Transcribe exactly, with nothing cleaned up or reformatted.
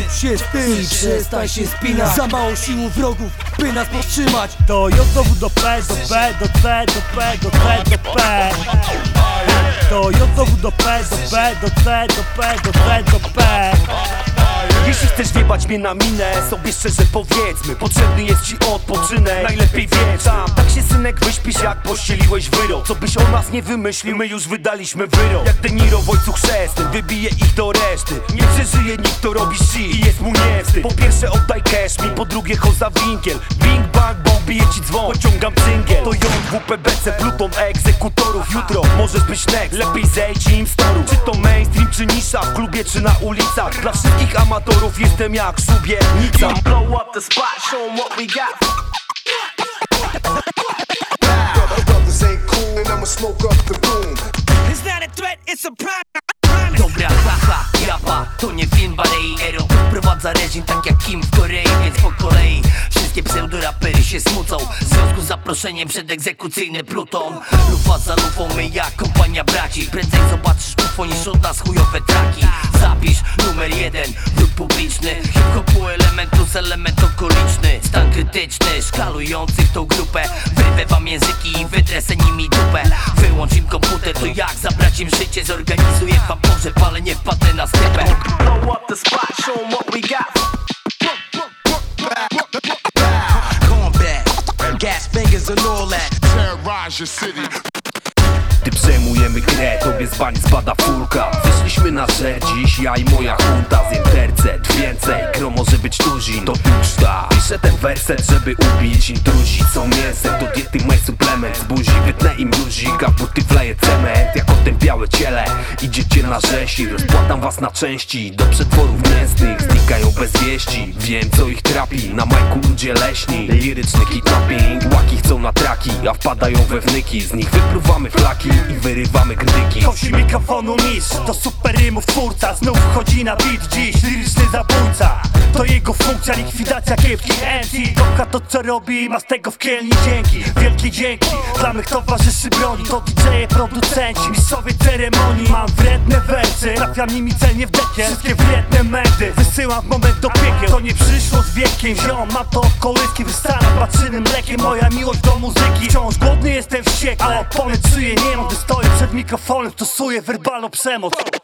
Naucz się z tym i przestań się spinać. Za mało sił wrogów, by nas powstrzymać. To J znowu do P, do B, do C, do P, do C, do P. To J znowu do P, do B, do C, do P, do C, do P. Jeśli chcesz wjebać mnie na minę, sobie szczerze powiedzmy, potrzebny jest ci odpoczynek, najlepiej wiesz tam. Tak się synek wyśpisz, jak pościeliłeś wyrok. Co byś o nas nie wymyślił, my już wydaliśmy wyrok. Jak De Niro w Ojcu Chrzestnym, wybije ich do reszty. Nie przeżyje nikt, kto robi shit i jest mu nie wstyd. Po pierwsze oddaj cash mi, po drugie choza winkiel. Bing bang bong, bije ci dzwon, pociągam cyngiel. To J W P B C, pluton egzekutorów. Jutro możesz być next, lepiej zejdź im z toru. Czy to mainstream, czy nisza, w klubie, czy na ulicach. Dla wszystkich amatorów jestem jak szubienica. Blow up the spot, show 'em what we got. Brothers ain't cool and I'ma smoke up the room. It's not a threat, it's a prime. Dobra, haha, japa, to nie film Barei Ero wprowadza reżim tak jak Kim w Korei, więc po kolei wszystkie pseudorapery się smucą. W związku z zaproszeniem przed egzekucyjny pluton. Lufa za lufą, my jak kompania braci. Prędzej zobaczysz ufo niż od nas chujowe traki. Zapisz numer jeden, lud publiczny. Hip-hopu element plus element okoliczny. Stan krytyczny, szkalujących tą grupę. Wyrwę wam języki i wytresę nimi dupę. Wyłącz im komputer, to jak zabrać im życie. Zorganizuję wam pogrzeb, ale nie wpadnę na sklepę. Blow up the spot, show 'em what we got. Combat, gas fingers and all that. Terrorize your city. Gdy przejmujemy grę, tobie z bani spada furka. Wyszliśmy na żer dziś, ja i moja hunta. Zjem tercet, więcej, gro może być tuzin. To uczta, piszę ten werset, żeby ubić intruzi. Co mięsem, do diety maj suplement. Z buzi wytnę im luzik, a w buty wleję cement. Jak otępiałe ciele, idziecie na rzesi. Rozpłatam was na części, do przetworów mięsnych. Znikają bez wieści, wiem co ich trapi. Na majku ludzie leśni, liryczny kidnapping. Łaki chcą na traki, a wpadają we wnyki. Z nich wypruwamy flaki i wyrywamy krytyki. Kosi mikrofonu mistrz, to super rymów twórca. Znów wchodzi na beat dziś, liryczny zabójca. To jego funkcja, likwidacja kiepskich M C. Kocha to co robi i ma z tego w kielni dzięki. Wielkie dzięki dla mych towarzyszy broni. To D J-e, producenci, mistrzowie ceremonii. Mam wredne wersy, trafiam nimi celnie w dekiel. Wszystkie wredne medy wysyłam w moment do piekieł. To nie przyszło z wiekiem, ziom, mam to od kołyski. Wystaram patrzynym mlekiem, moja miłość do muzyki. Wciąż głodny jestem wściekły, ale opony czuję nie mam. Gdy stoję przed mikrofonem, stosuję werbalną przemoc.